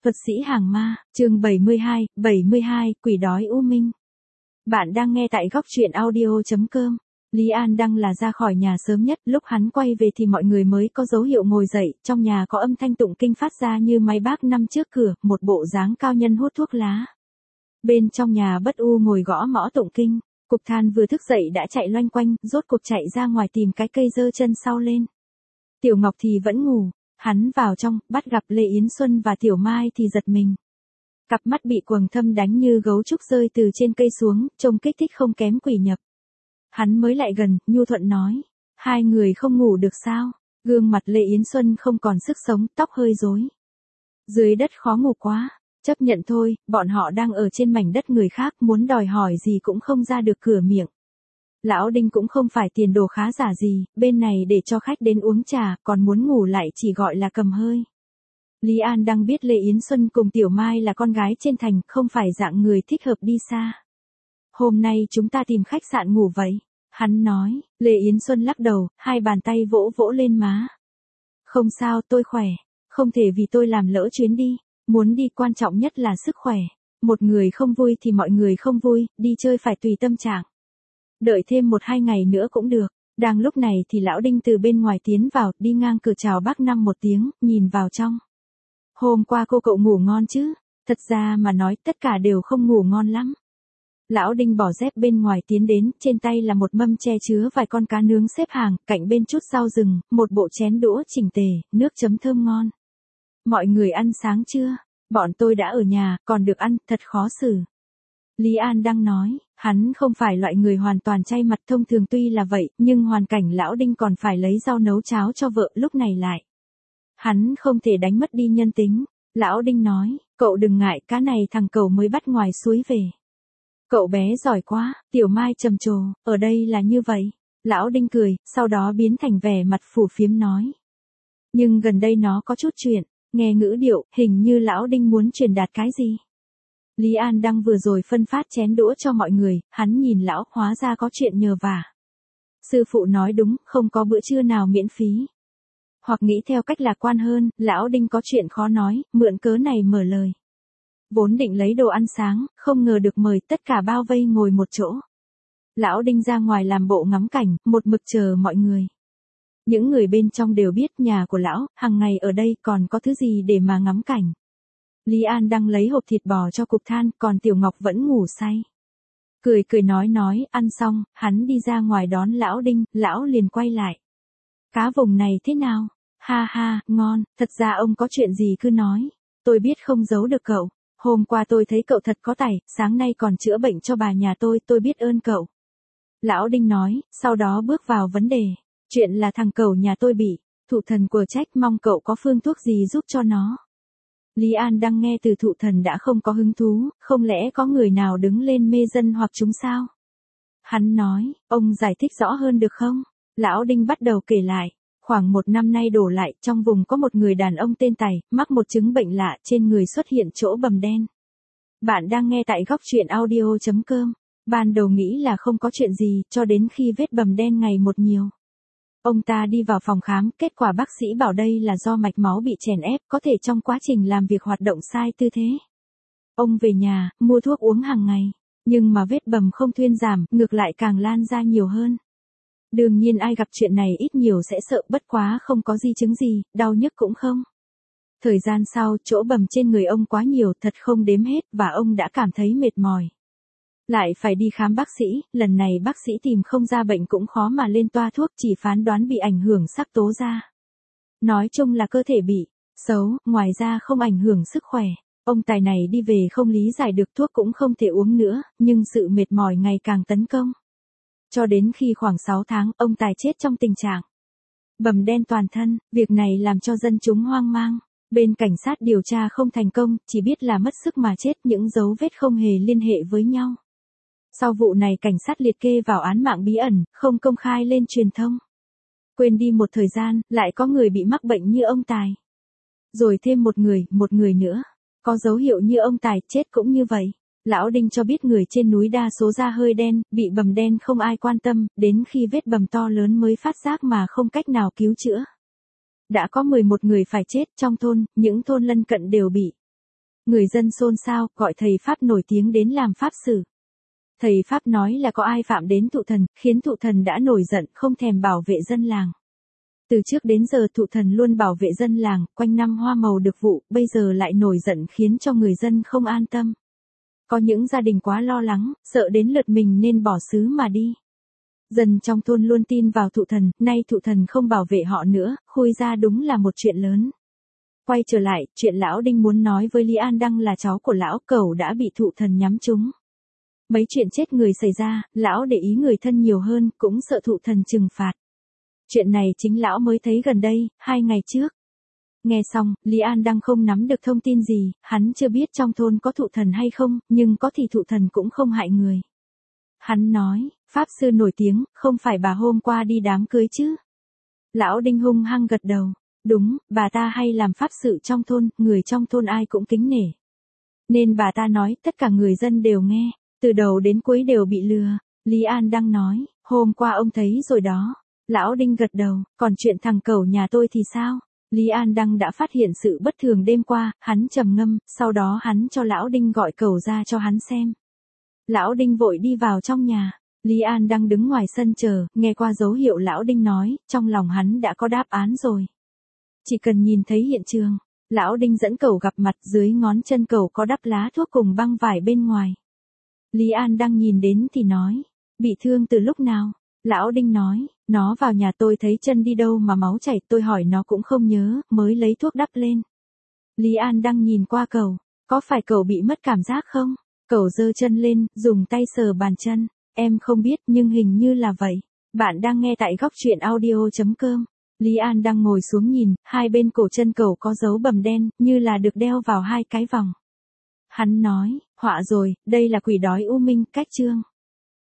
Thuật sĩ hàng ma, chương 72, quỷ đói u minh. Bạn đang nghe tại góc truyện audio.com. Lý An Đăng là ra khỏi nhà sớm nhất, lúc hắn quay về thì mọi người mới có dấu hiệu ngồi dậy, trong nhà có âm thanh tụng kinh phát ra như máy bác năm trước cửa, một bộ dáng cao nhân hút thuốc lá. Bên trong nhà Bất U ngồi gõ mõ tụng kinh, Cục Than vừa thức dậy đã chạy loanh quanh, rốt cuộc chạy ra ngoài tìm cái cây giơ chân sau lên. Tiểu Ngọc thì vẫn ngủ. Hắn vào trong, bắt gặp Lê Yến Xuân và Tiểu Mai thì giật mình. Cặp mắt bị quầng thâm đánh như gấu trúc rơi từ trên cây xuống, trông kích thích không kém quỷ nhập. Hắn mới lại gần, nhu thuận nói. Hai người không ngủ được sao? Gương mặt Lê Yến Xuân không còn sức sống, tóc hơi rối. Dưới đất khó ngủ quá, chấp nhận thôi, bọn họ đang ở trên mảnh đất người khác, muốn đòi hỏi gì cũng không ra được cửa miệng. Lão Đinh cũng không phải tiền đồ khá giả gì, bên này để cho khách đến uống trà, còn muốn ngủ lại chỉ gọi là cầm hơi. Lý An Đăng biết Lê Yến Xuân cùng Tiểu Mai là con gái trên thành, không phải dạng người thích hợp đi xa. Hôm nay chúng ta tìm khách sạn ngủ vậy. Hắn nói, Lê Yến Xuân lắc đầu, hai bàn tay vỗ vỗ lên má. Không sao, tôi khỏe, không thể vì tôi làm lỡ chuyến đi, muốn đi quan trọng nhất là sức khỏe. Một người không vui thì mọi người không vui, đi chơi phải tùy tâm trạng. Đợi thêm 1-2 ngày nữa cũng được. Đang lúc này thì lão Đinh từ bên ngoài tiến vào, đi ngang cửa chào bác Năm một tiếng, nhìn vào trong. Hôm qua cô cậu ngủ ngon chứ? Thật ra mà nói tất cả đều không ngủ ngon lắm. Lão Đinh bỏ dép bên ngoài tiến đến, trên tay là một mâm che chứa vài con cá nướng xếp hàng, cạnh bên chút rau rừng, một bộ chén đũa chỉnh tề, nước chấm thơm ngon. Mọi người ăn sáng chưa? Bọn tôi đã ở nhà, còn được ăn, thật khó xử. Lý An Đăng nói, hắn không phải loại người hoàn toàn chay mặt, thông thường tuy là vậy, nhưng hoàn cảnh lão Đinh còn phải lấy rau nấu cháo cho vợ, lúc này lại. Hắn không thể đánh mất đi nhân tính. Lão Đinh nói, cậu đừng ngại, cá này thằng cậu mới bắt ngoài suối về. Cậu bé giỏi quá, Tiểu Mai trầm trồ, ở đây là như vậy. Lão Đinh cười, sau đó biến thành vẻ mặt phù phiếm nói. Nhưng gần đây nó có chút chuyện, nghe ngữ điệu, hình như lão Đinh muốn truyền đạt cái gì. Lý An Đăng vừa rồi phân phát chén đũa cho mọi người, hắn nhìn lão, hóa ra có chuyện nhờ vả. Sư phụ nói đúng, không có bữa trưa nào miễn phí. Hoặc nghĩ theo cách lạc quan hơn, lão Đinh có chuyện khó nói, mượn cớ này mở lời. Vốn định lấy đồ ăn sáng, không ngờ được mời, tất cả bao vây ngồi một chỗ. Lão Đinh ra ngoài làm bộ ngắm cảnh, một mực chờ mọi người. Những người bên trong đều biết nhà của lão, hàng ngày ở đây còn có thứ gì để mà ngắm cảnh. Lý An Đăng lấy hộp thịt bò cho Cục Than, còn Tiểu Ngọc vẫn ngủ say. Cười nói, ăn xong, hắn đi ra ngoài đón lão Đinh, lão liền quay lại. Cá vùng này thế nào? Ha ha, ngon, thật ra ông có chuyện gì cứ nói. Tôi biết không giấu được cậu. Hôm qua tôi thấy cậu thật có tài, sáng nay còn chữa bệnh cho bà nhà tôi biết ơn cậu. Lão Đinh nói, sau đó bước vào vấn đề. Chuyện là thằng cậu nhà tôi bị thụ thần quở trách, mong cậu có phương thuốc gì giúp cho nó. Lý An Đăng nghe từ thụ thần đã không có hứng thú, không lẽ có người nào đứng lên mê dân hoặc chúng sao? Hắn nói, ông giải thích rõ hơn được không? Lão Đinh bắt đầu kể lại, khoảng 1 năm nay đổ lại, trong vùng có một người đàn ông tên Tài, mắc một chứng bệnh lạ, trên người xuất hiện chỗ bầm đen. Bạn đang nghe tại góc truyện audio.com. Ban đầu nghĩ là không có chuyện gì, cho đến khi vết bầm đen ngày một nhiều. Ông ta đi vào phòng khám, kết quả bác sĩ bảo đây là do mạch máu bị chèn ép, có thể trong quá trình làm việc hoạt động sai tư thế. Ông về nhà, mua thuốc uống hàng ngày, nhưng mà vết bầm không thuyên giảm, ngược lại càng lan ra nhiều hơn. Đương nhiên ai gặp chuyện này ít nhiều sẽ sợ, bất quá không có di chứng gì, đau nhức cũng không. Thời gian sau, chỗ bầm trên người ông quá nhiều, thật không đếm hết, và ông đã cảm thấy mệt mỏi. Lại phải đi khám bác sĩ, lần này bác sĩ tìm không ra bệnh cũng khó mà lên toa thuốc, chỉ phán đoán bị ảnh hưởng sắc tố da. Nói chung là cơ thể bị xấu, ngoài ra không ảnh hưởng sức khỏe. Ông Tài này đi về không lý giải được, thuốc cũng không thể uống nữa, nhưng sự mệt mỏi ngày càng tấn công. Cho đến khi khoảng 6 tháng, ông Tài chết trong tình trạng bầm đen toàn thân, việc này làm cho dân chúng hoang mang. Bên cảnh sát điều tra không thành công, chỉ biết là mất sức mà chết, những dấu vết không hề liên hệ với nhau. Sau vụ này cảnh sát liệt kê vào án mạng bí ẩn, không công khai lên truyền thông. Quên đi một thời gian, lại có người bị mắc bệnh như ông Tài. Rồi thêm một người nữa. Có dấu hiệu như ông Tài, chết cũng như vậy. Lão Đinh cho biết người trên núi đa số da hơi đen, bị bầm đen không ai quan tâm, đến khi vết bầm to lớn mới phát giác mà không cách nào cứu chữa. Đã có 11 người phải chết trong thôn, những thôn lân cận đều bị Người dân xôn xao, gọi thầy Pháp nổi tiếng đến làm pháp xử. Thầy Pháp nói là có ai phạm đến thụ thần, khiến thụ thần đã nổi giận, không thèm bảo vệ dân làng. Từ trước đến giờ thụ thần luôn bảo vệ dân làng, quanh năm hoa màu được vụ, bây giờ lại nổi giận khiến cho người dân không an tâm. Có những gia đình quá lo lắng, sợ đến lượt mình nên bỏ xứ mà đi. Dân trong thôn luôn tin vào thụ thần, nay thụ thần không bảo vệ họ nữa, khui ra đúng là một chuyện lớn. Quay trở lại, chuyện lão Đinh muốn nói với Lý An Đăng là cháu của lão Cẩu đã bị thụ thần nhắm trúng. Mấy chuyện chết người xảy ra, lão để ý người thân nhiều hơn, cũng sợ thụ thần trừng phạt. Chuyện này chính lão mới thấy gần đây, 2 ngày trước. Nghe xong, Lý An Đăng không nắm được thông tin gì, hắn chưa biết trong thôn có thụ thần hay không, nhưng có thì thụ thần cũng không hại người. Hắn nói, Pháp sư nổi tiếng, không phải bà hôm qua đi đám cưới chứ? Lão Đinh hung hăng gật đầu. Đúng, bà ta hay làm pháp sự trong thôn, người trong thôn ai cũng kính nể. Nên bà ta nói, tất cả người dân đều nghe, từ đầu đến cuối đều bị lừa. Lý An Đăng nói, hôm qua ông thấy rồi đó. Lão Đinh gật đầu, còn chuyện thằng Cẩu nhà tôi thì sao? Lý An Đăng đã phát hiện sự bất thường đêm qua, hắn trầm ngâm, sau đó hắn cho Lão Đinh gọi Cẩu ra cho hắn xem. Lão Đinh vội đi vào trong nhà. Lý An Đăng đứng ngoài sân chờ, nghe qua dấu hiệu Lão Đinh nói, trong lòng hắn đã có đáp án rồi. Chỉ cần nhìn thấy hiện trường, Lão Đinh dẫn Cẩu gặp mặt, dưới ngón chân Cẩu có đắp lá thuốc cùng băng vải bên ngoài. Lý An Đăng nhìn đến thì nói, bị thương từ lúc nào? Lão Đinh nói, nó vào nhà tôi thấy chân đi đâu mà máu chảy, tôi hỏi nó cũng không nhớ, mới lấy thuốc đắp lên. Lý An Đăng nhìn qua Cẩu, có phải Cẩu bị mất cảm giác không? Cẩu giơ chân lên, dùng tay sờ bàn chân, em không biết nhưng hình như là vậy. Bạn đang nghe tại góc truyện audio.com. Lý An Đăng ngồi xuống nhìn, hai bên cổ chân Cẩu có dấu bầm đen, như là được đeo vào 2 cái vòng. Hắn nói, họa rồi, đây là quỷ đói u minh, cách chương.